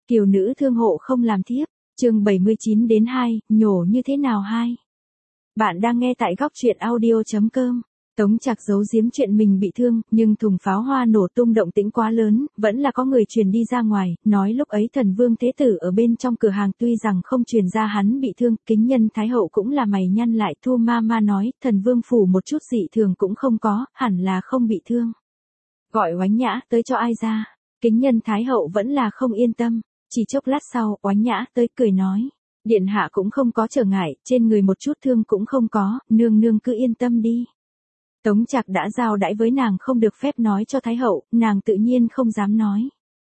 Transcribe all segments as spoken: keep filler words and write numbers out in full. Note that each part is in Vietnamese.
Kiều nữ thương hộ không làm thiếp, chương bảy mươi chín đến hai, nhổ như thế nào hai. Bạn đang nghe tại góc truyện audio.com. Tống Trạc giấu giếm chuyện mình bị thương, nhưng thùng pháo hoa nổ tung động tĩnh quá lớn, vẫn là có người truyền đi ra ngoài, nói lúc ấy thần vương thế tử ở bên trong cửa hàng tuy rằng không truyền ra hắn bị thương, kính nhân thái hậu cũng là mày nhăn lại. Thu ma ma nói, thần vương phủ một chút dị thường cũng không có, hẳn là không bị thương. Gọi Oánh Nhã tới cho ai ra, kính nhân thái hậu vẫn là không yên tâm. Chỉ chốc lát sau, Oánh Nhã tới cười nói, điện hạ cũng không có trở ngại, trên người một chút thương cũng không có, nương nương cứ yên tâm đi. Tống Trạc đã giao đãi với nàng không được phép nói cho thái hậu, nàng tự nhiên không dám nói.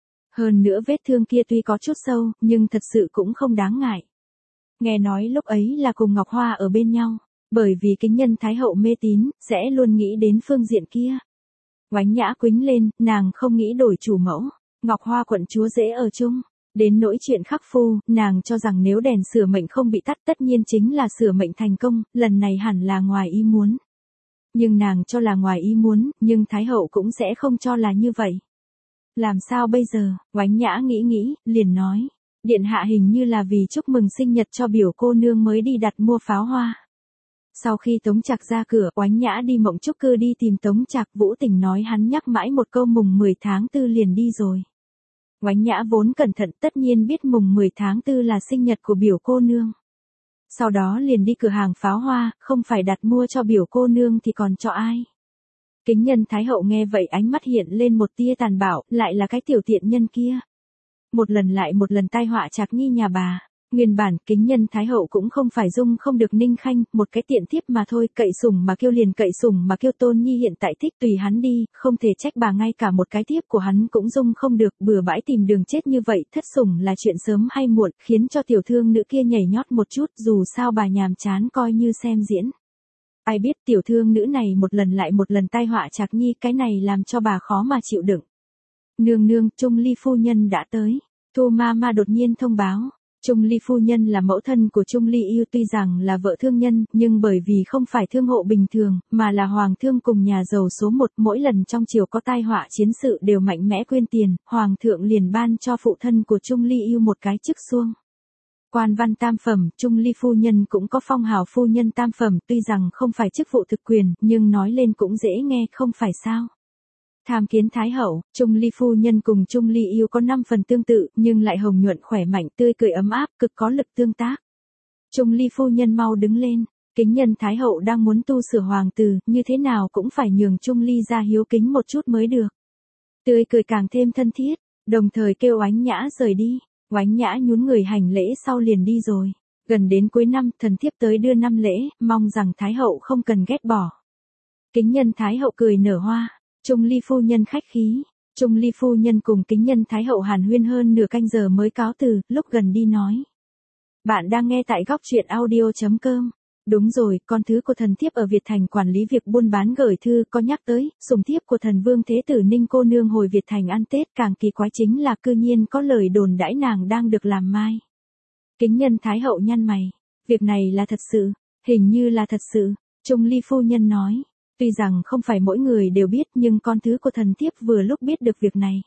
Hơn nữa vết thương kia tuy có chút sâu, nhưng thật sự cũng không đáng ngại. Nghe nói lúc ấy là cùng Ngọc Hoa ở bên nhau, bởi vì kính nhân thái hậu mê tín, sẽ luôn nghĩ đến phương diện kia. Oánh Nhã quĩnh lên, nàng không nghĩ đổi chủ mẫu, Ngọc Hoa quận chúa dễ ở chung. Đến nỗi chuyện khắc phu, nàng cho rằng nếu đèn sửa mệnh không bị tắt tất nhiên chính là sửa mệnh thành công, lần này hẳn là ngoài ý muốn. Nhưng nàng cho là ngoài ý muốn, nhưng Thái hậu cũng sẽ không cho là như vậy. Làm sao bây giờ, Oánh Nhã nghĩ nghĩ, liền nói, điện hạ hình như là vì chúc mừng sinh nhật cho biểu cô nương mới đi đặt mua pháo hoa. Sau khi Tống Trạc ra cửa, Oánh Nhã đi Mộng Trúc Cư đi tìm Tống Trạc. Vũ Tình nói hắn nhắc mãi một câu mùng mười tháng tư liền đi rồi. Oánh Nhã vốn cẩn thận tất nhiên biết mùng mười tháng tư là sinh nhật của biểu cô nương. Sau đó liền đi cửa hàng pháo hoa, không phải đặt mua cho biểu cô nương thì còn cho ai. Kính nhân thái hậu nghe vậy ánh mắt hiện lên một tia tàn bạo, lại là cái tiểu tiện nhân kia. Một lần lại một lần tai họa Trạc Nhi nhà bà. Nguyên bản kính nhân thái hậu cũng không phải dung không được Ninh Khanh, một cái tiện thiếp mà thôi, cậy sủng mà kêu liền cậy sủng mà kêu. Tôn Nhi hiện tại thích tùy hắn đi, không thể trách bà, ngay cả một cái thiếp của hắn cũng dung không được, bừa bãi tìm đường chết như vậy. Thất sủng là chuyện sớm hay muộn, khiến cho tiểu thương nữ kia nhảy nhót một chút, dù sao bà nhàm chán coi như xem diễn. Ai biết tiểu thương nữ này một lần lại một lần tai họa Trạc Nhi, cái này làm cho bà khó mà chịu đựng. Nương nương, Trung Ly phu nhân đã tới. Thu ma ma đột nhiên thông báo. Trung Ly phu nhân là mẫu thân của Trung Ly Yêu, tuy rằng là vợ thương nhân, nhưng bởi vì không phải thương hộ bình thường, mà là hoàng thương cùng nhà giàu số một, mỗi lần trong triều có tai họa chiến sự đều mạnh mẽ quyên tiền, hoàng thượng liền ban cho phụ thân của Trung Ly Yêu một cái chức xuông. Quan văn tam phẩm, Trung Ly phu nhân cũng có phong hào phu nhân tam phẩm, tuy rằng không phải chức vụ thực quyền, nhưng nói lên cũng dễ nghe, không phải sao. Tham kiến thái hậu, Trung Ly phu nhân cùng Trung Ly Yêu có năm phần tương tự, nhưng lại hồng nhuận khỏe mạnh, tươi cười ấm áp, cực có lực tương tác. Trung Ly phu nhân mau đứng lên, kính nhân thái hậu đang muốn tu sửa hoàng tử, như thế nào cũng phải nhường Trung Ly ra hiếu kính một chút mới được. Tươi cười càng thêm thân thiết, đồng thời kêu Oánh Nhã rời đi. Oánh Nhã nhún người hành lễ sau liền đi rồi. Gần đến cuối năm, thần thiếp tới đưa năm lễ, mong rằng thái hậu không cần ghét bỏ. Kính nhân thái hậu cười nở hoa. Trung Ly phu nhân khách khí. Trung Ly phu nhân cùng kính nhân thái hậu hàn huyên hơn nửa canh giờ mới cáo từ, lúc gần đi nói. Bạn đang nghe tại góc truyện audio.com. Đúng rồi, con thứ của thần thiếp ở Việt Thành quản lý việc buôn bán gửi thư có nhắc tới, sủng thiếp của thần vương thế tử Ninh cô nương hồi Việt Thành ăn Tết. Càng kỳ quái chính là cư nhiên có lời đồn đãi nàng đang được làm mai. Kính nhân thái hậu nhăn mày. Việc này là thật sự, hình như là thật sự. Trung Ly phu nhân nói. Tuy rằng không phải mỗi người đều biết, nhưng con thứ của thần thiếp vừa lúc biết được việc này.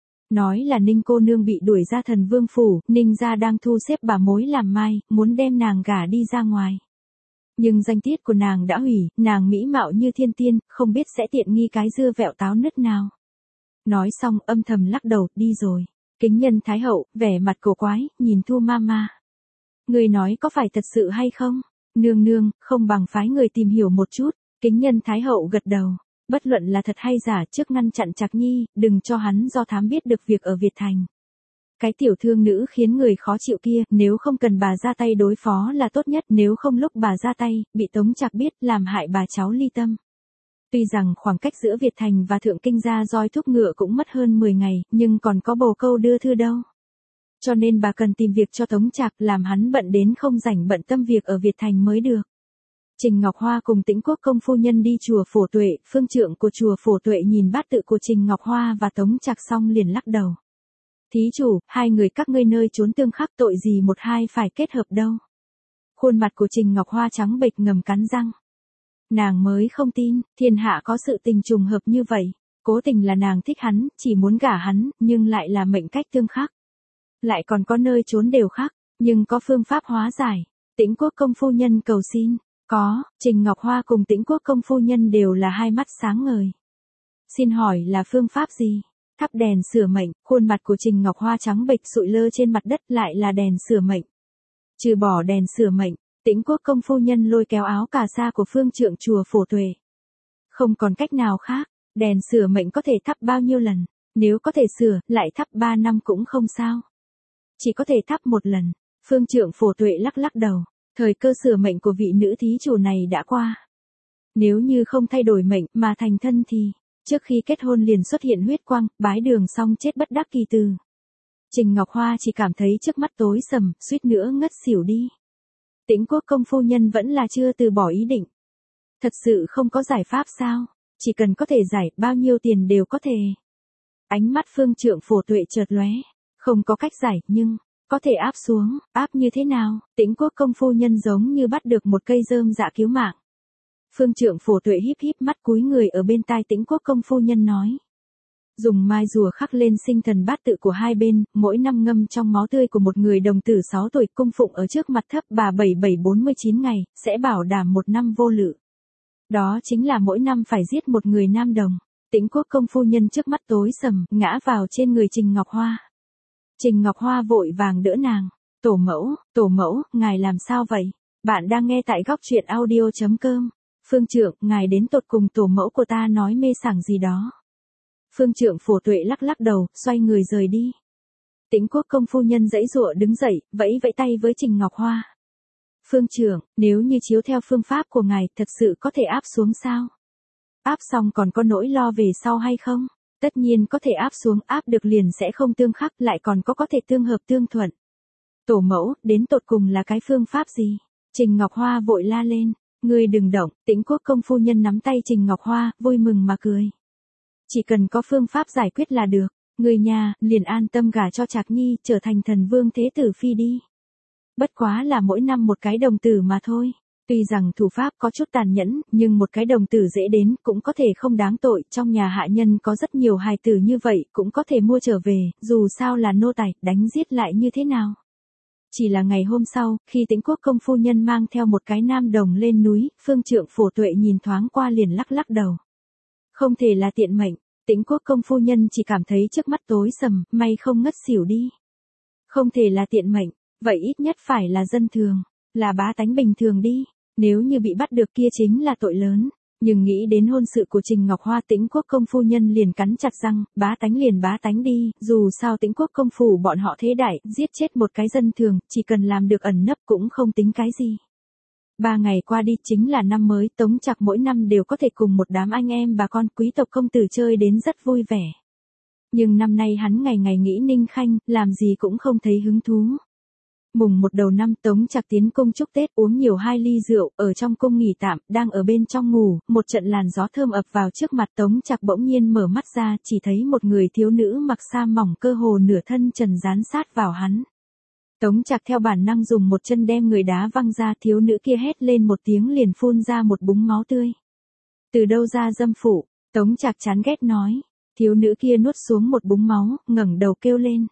Nói là Ninh cô nương bị đuổi ra thần vương phủ, Ninh gia đang thu xếp bà mối làm mai, muốn đem nàng gả đi ra ngoài. Nhưng danh tiết của nàng đã hủy, nàng mỹ mạo như thiên tiên, không biết sẽ tiện nghi cái dưa vẹo táo nứt nào. Nói xong âm thầm lắc đầu, đi rồi. Kính nhân thái hậu, vẻ mặt cổ quái, nhìn Thu ma ma. Người nói có phải thật sự hay không? Nương nương, không bằng phái người tìm hiểu một chút. Kính nhân thái hậu gật đầu, bất luận là thật hay giả, trước ngăn chặn Trạc Nhi, đừng cho hắn do thám biết được việc ở Việt Thành. Cái tiểu thương nữ khiến người khó chịu kia, nếu không cần bà ra tay đối phó là tốt nhất, nếu không lúc bà ra tay, bị Tống Trạc biết, làm hại bà cháu ly tâm. Tuy rằng khoảng cách giữa Việt Thành và Thượng Kinh ra roi thúc ngựa cũng mất hơn mười ngày, nhưng còn có bồ câu đưa thư đâu. Cho nên bà cần tìm việc cho Tống Trạc, làm hắn bận đến không rảnh bận tâm việc ở Việt Thành mới được. Trình Ngọc Hoa cùng Tĩnh Quốc công phu nhân đi chùa Phổ Tuệ, phương trượng của chùa Phổ Tuệ nhìn bát tự của Trình Ngọc Hoa và Tống Trạc xong liền lắc đầu. Thí chủ, hai người các ngươi nơi trốn tương khắc, tội gì một hai phải kết hợp đâu. Khuôn mặt của Trình Ngọc Hoa trắng bệch ngầm cắn răng. Nàng mới không tin, thiên hạ có sự tình trùng hợp như vậy. Cố tình là nàng thích hắn, chỉ muốn gả hắn, nhưng lại là mệnh cách tương khắc. lại còn có nơi trốn đều khác, nhưng có phương pháp hóa giải. Tĩnh Quốc công phu nhân cầu xin, có, Trình Ngọc Hoa cùng Tĩnh Quốc công phu nhân đều là hai mắt sáng ngời. Xin hỏi là phương pháp gì? Thắp đèn sửa mệnh, khuôn mặt của Trình Ngọc Hoa trắng bệch sụi lơ trên mặt đất, lại là đèn sửa mệnh. Trừ bỏ đèn sửa mệnh, Tĩnh Quốc công phu nhân lôi kéo áo cà sa của phương trượng chùa Phổ Tuệ. Không còn cách nào khác, đèn sửa mệnh có thể thắp bao nhiêu lần, nếu có thể sửa, lại thắp ba năm cũng không sao. Chỉ có thể thắp một lần, phương trượng Phổ Tuệ lắc lắc đầu, thời cơ sửa mệnh của vị nữ thí chủ này đã qua. Nếu như không thay đổi mệnh mà thành thân thì, trước khi kết hôn liền xuất hiện huyết quang, bái đường xong chết bất đắc kỳ từ. Trình Ngọc Hoa chỉ cảm thấy trước mắt tối sầm, suýt nữa ngất xỉu đi. Tĩnh Quốc công phu nhân vẫn là chưa từ bỏ ý định. Thật sự không có giải pháp sao? Chỉ cần có thể giải, bao nhiêu tiền đều có thể. Ánh mắt phương trượng Phổ Tuệ chợt lóe, không có cách giải, nhưng có thể áp xuống, áp như thế nào? Tĩnh Quốc công phu nhân giống như bắt được một cây rơm dạ cứu mạng. Phương trượng Phổ Tuệ híp híp mắt cúi người ở bên tai Tĩnh Quốc công phu nhân nói. Dùng mai rùa khắc lên sinh thần bát tự của hai bên, mỗi năm ngâm trong máu tươi của một người đồng tử sáu tuổi cung phụng ở trước mặt thấp bà bảy bảy bốn mươi chín ngày, sẽ bảo đảm một năm vô lự. Đó chính là mỗi năm phải giết một người nam đồng. Tĩnh Quốc công phu nhân trước mắt tối sầm, ngã vào trên người Trình Ngọc Hoa. Trình Ngọc Hoa vội vàng đỡ nàng. Tổ mẫu, tổ mẫu, ngài làm sao vậy? Bạn đang nghe tại góc truyện audio chấm com. Phương trượng, ngài đến tột cùng tổ mẫu của ta nói mê sảng gì đó. Phương trượng Phổ Tuệ lắc lắc đầu, xoay người rời đi. Tĩnh Quốc công phu nhân giãy giụa đứng dậy, vẫy vẫy tay với Trình Ngọc Hoa. Phương trượng, nếu như chiếu theo phương pháp của ngài, thật sự có thể áp xuống sao? Áp xong còn có nỗi lo về sau hay không? Tất nhiên có thể áp xuống, áp được liền sẽ không tương khắc, lại còn có có thể tương hợp tương thuận. Tổ mẫu, đến tột cùng là cái phương pháp gì? Trình Ngọc Hoa vội la lên, ngươi đừng động. Tĩnh Quốc công phu nhân nắm tay Trình Ngọc Hoa, vui mừng mà cười. Chỉ cần có phương pháp giải quyết là được, người nhà liền an tâm gả cho Trạc Nhi, trở thành thần vương thế tử phi đi. Bất quá là mỗi năm một cái đồng tử mà thôi. Tuy rằng thủ pháp có chút tàn nhẫn, nhưng một cái đồng tử dễ đến, cũng có thể không đáng tội. Trong nhà hạ nhân có rất nhiều hài tử như vậy, cũng có thể mua trở về, dù sao là nô tài, đánh giết lại như thế nào. Chỉ là ngày hôm sau, khi Tĩnh Quốc công phu nhân mang theo một cái nam đồng lên núi, phương trượng Phổ Tuệ nhìn thoáng qua liền lắc lắc đầu. Không thể là tiện mệnh. Tĩnh Quốc công phu nhân chỉ cảm thấy trước mắt tối sầm, may không ngất xỉu đi. Không thể là tiện mệnh, vậy ít nhất phải là dân thường, là bá tánh bình thường đi. Nếu như bị bắt được kia chính là tội lớn. Nhưng nghĩ đến hôn sự của Trình Ngọc Hoa, Tĩnh Quốc công phu nhân liền cắn chặt răng, bá tánh liền bá tánh đi, dù sao Tĩnh Quốc công phủ bọn họ thế đại, giết chết một cái dân thường, chỉ cần làm được ẩn nấp cũng không tính cái gì. Ba ngày qua đi chính là năm mới, Tống Trạc mỗi năm đều có thể cùng một đám anh em bà con quý tộc công tử chơi đến rất vui vẻ. Nhưng năm nay hắn ngày ngày nghĩ Ninh Khanh, làm gì cũng không thấy hứng thú. Mùng một đầu năm, Tống Trạc tiến cung chúc Tết, uống nhiều hai ly rượu, ở trong cung nghỉ tạm, đang ở bên trong ngủ, một trận làn gió thơm ập vào trước mặt Tống Trạc, bỗng nhiên mở mắt ra, chỉ thấy một người thiếu nữ mặc sa mỏng cơ hồ nửa thân trần dán sát vào hắn. Tống Trạc theo bản năng dùng một chân đem người đá văng ra, thiếu nữ kia hét lên một tiếng liền phun ra một búng máu tươi. Từ đâu ra dâm phụ? Tống Trạc chán ghét nói. Thiếu nữ kia nuốt xuống một búng máu, ngẩng đầu kêu lên.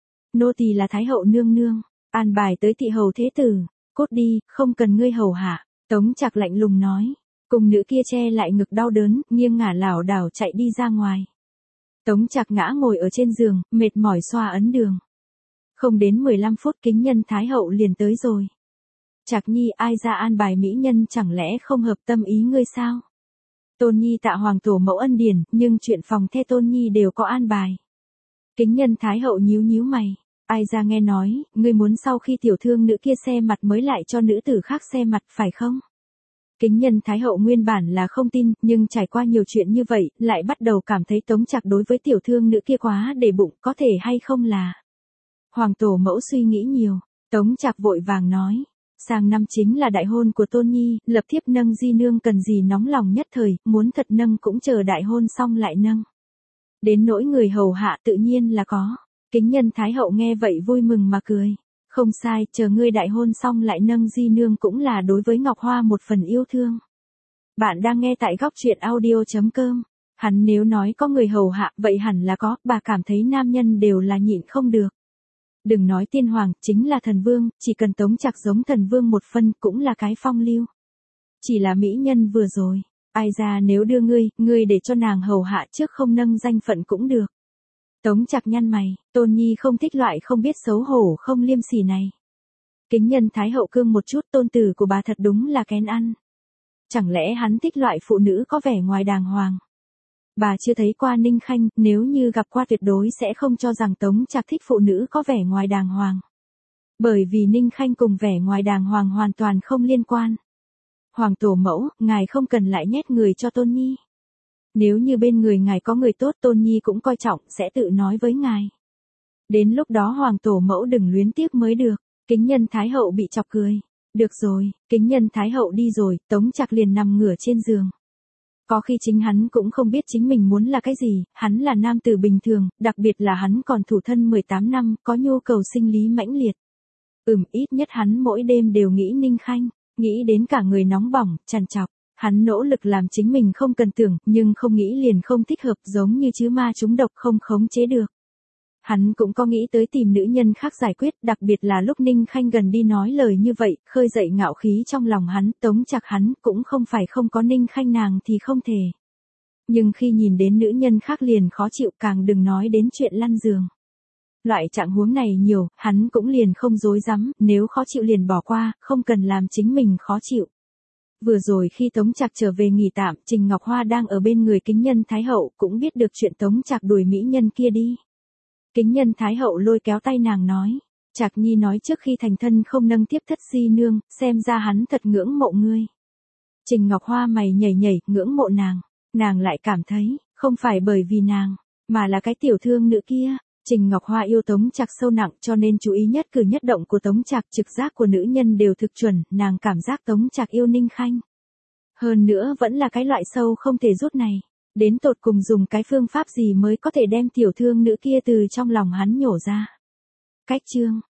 Nô tỳ là Thái hậu nương nương, an bài tới thị hầu thế tử, cốt đi, không cần ngươi hầu hạ. Tống Trạc lạnh lùng nói. Cùng nữ kia che lại ngực đau đớn, nghiêng ngả lảo đảo chạy đi ra ngoài. Tống Trạc ngã ngồi ở trên giường, mệt mỏi xoa ấn đường. Không đến mười lăm phút kính nhân Thái hậu liền tới rồi. Trạc Nhi, ai ra an bài mỹ nhân, chẳng lẽ không hợp tâm ý ngươi sao? Tôn Nhi tạ hoàng tổ mẫu ân điển, nhưng chuyện phòng thê Tôn Nhi đều có an bài. Kính nhân Thái hậu nhíu nhíu mày. Ai ra nghe nói, ngươi muốn sau khi tiểu thương nữ kia xe mặt mới lại cho nữ tử khác xe mặt, phải không? Kính nhân Thái hậu nguyên bản là không tin, nhưng trải qua nhiều chuyện như vậy, lại bắt đầu cảm thấy Tống Trạc đối với tiểu thương nữ kia quá để bụng, có thể hay không là... Hoàng tổ mẫu suy nghĩ nhiều, Tống Trạc vội vàng nói. Sang năm chính là đại hôn của Tôn Nhi, lập thiếp nâng di nương cần gì nóng lòng nhất thời, muốn thật nâng cũng chờ đại hôn xong lại nâng. Đến nỗi người hầu hạ tự nhiên là có. Kính nhân Thái hậu nghe vậy vui mừng mà cười. Không sai, chờ ngươi đại hôn xong lại nâng di nương cũng là đối với Ngọc Hoa một phần yêu thương. Bạn đang nghe tại góc truyện audio chấm com. Hắn nếu nói có người hầu hạ, vậy hẳn là có, bà cảm thấy nam nhân đều là nhịn không được. Đừng nói tiên hoàng, chính là thần vương, chỉ cần Tống Trạc giống thần vương một phân cũng là cái phong lưu. Chỉ là mỹ nhân vừa rồi, ai ra nếu đưa ngươi, ngươi để cho nàng hầu hạ trước không nâng danh phận cũng được. Tống Trạc nhăn mày, Tôn Nhi không thích loại không biết xấu hổ không liêm sỉ này. Kính nhân Thái hậu cương một chút, tôn tử của bà thật đúng là kén ăn. Chẳng lẽ hắn thích loại phụ nữ có vẻ ngoài đàng hoàng? Bà chưa thấy qua Ninh Khanh, nếu như gặp qua tuyệt đối sẽ không cho rằng Tống Trạc thích phụ nữ có vẻ ngoài đàng hoàng. Bởi vì Ninh Khanh cùng vẻ ngoài đàng hoàng hoàn toàn không liên quan. Hoàng tổ mẫu, ngài không cần lại nhét người cho Tôn Nhi. Nếu như bên người ngài có người tốt, Tôn Nhi cũng coi trọng, sẽ tự nói với ngài. Đến lúc đó hoàng tổ mẫu đừng luyến tiếc mới được. Kính nhân Thái hậu bị chọc cười. Được rồi, kính nhân Thái hậu đi rồi, Tống Trạc liền nằm ngửa trên giường. Có khi chính hắn cũng không biết chính mình muốn là cái gì, hắn là nam tử bình thường, đặc biệt là hắn còn thủ thân mười tám năm, có nhu cầu sinh lý mãnh liệt. Ừm, ít nhất hắn mỗi đêm đều nghĩ Ninh Khanh, nghĩ đến cả người nóng bỏng, trằn trọc. Hắn nỗ lực làm chính mình không cần tưởng, nhưng không nghĩ liền không thích hợp, giống như chứ ma trúng độc không khống chế được. Hắn cũng có nghĩ tới tìm nữ nhân khác giải quyết, đặc biệt là lúc Ninh Khanh gần đi nói lời như vậy, khơi dậy ngạo khí trong lòng hắn, Tống Trạc hắn cũng không phải không có Ninh Khanh nàng thì không thể. Nhưng khi nhìn đến nữ nhân khác liền khó chịu, càng đừng nói đến chuyện lăn giường. Loại trạng huống này nhiều, hắn cũng liền không dối rắm, nếu khó chịu liền bỏ qua, không cần làm chính mình khó chịu. Vừa rồi khi Tống Trạc trở về nghỉ tạm, Trình Ngọc Hoa đang ở bên người kính nhân Thái hậu, cũng biết được chuyện Tống Trạc đuổi mỹ nhân kia đi. Kính nhân Thái hậu lôi kéo tay nàng nói, Trạc Nhi nói trước khi thành thân không nâng tiếp thất di nương, xem ra hắn thật ngưỡng mộ ngươi. Trình Ngọc Hoa mày nhảy nhảy, ngưỡng mộ nàng, nàng lại cảm thấy, không phải bởi vì nàng, mà là cái tiểu thương nữ kia. Trình Ngọc Hoa yêu Tống Trạc sâu nặng cho nên chú ý nhất cử nhất động của Tống Trạc, trực giác của nữ nhân đều thực chuẩn, nàng cảm giác Tống Trạc yêu Ninh Khanh. Hơn nữa vẫn là cái loại sâu không thể rút này. Đến tột cùng dùng cái phương pháp gì mới có thể đem tiểu thương nữ kia từ trong lòng hắn nhổ ra. Cách chương